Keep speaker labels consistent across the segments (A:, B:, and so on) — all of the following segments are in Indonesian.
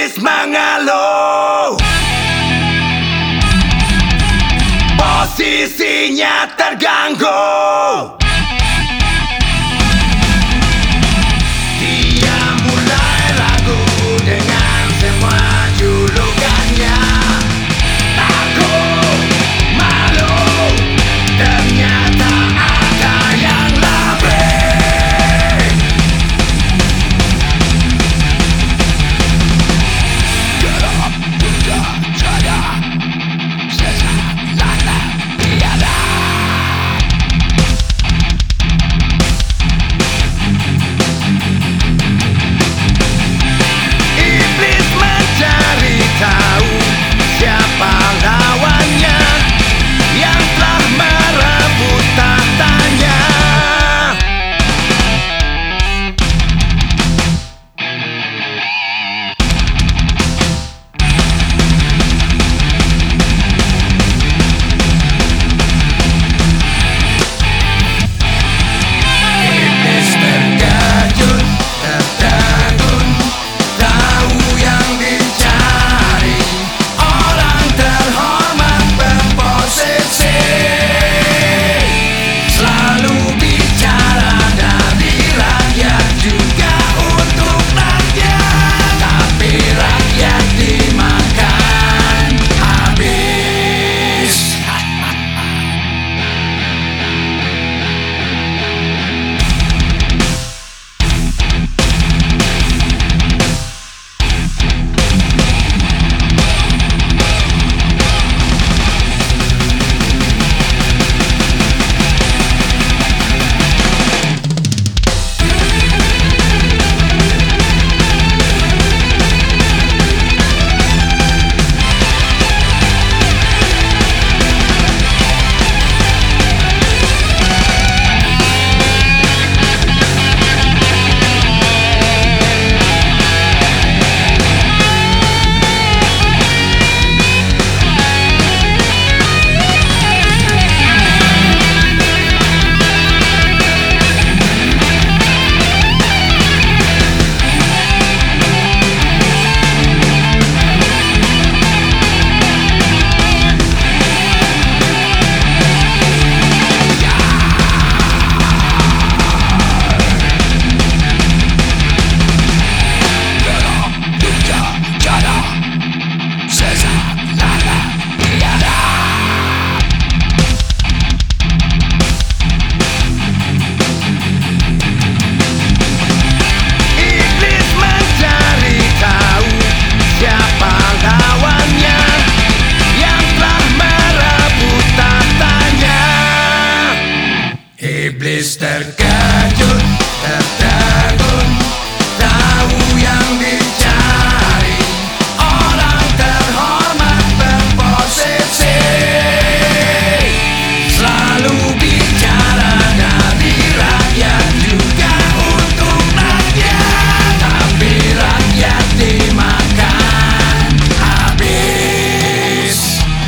A: Iblis mengeluh, posisinya terganggu. Dia mulai ragu dengan semua julukannya. Takut, malu, ternyata ada yang lebih. Gelap sudah tiada, sesat tiada. Iblis mencari tahu siapa lawannya yang telah merebut tahtanya. Iblis terkejut, tertegun, tahu yang dicari orang terhormat berposisi. Selalu bicara dari rakyat juga untuk rakyat, tapi rakyat dimakan habis. Iblis mencari tahu siapa lawannya yang telah merebut tahtanya. Iblis terkejut, tertegun, tahu yang dicari orang terhormat berposisi. Selalu bicara dari rakyat juga untuk rakyat, tapi rakyat dimakan habis.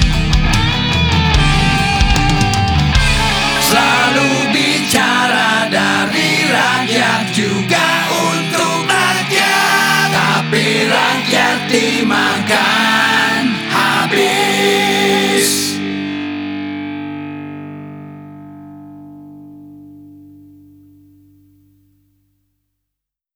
A: Selalu bicara dari rakyat juga untuk rakyat, tapi rakyat dimakan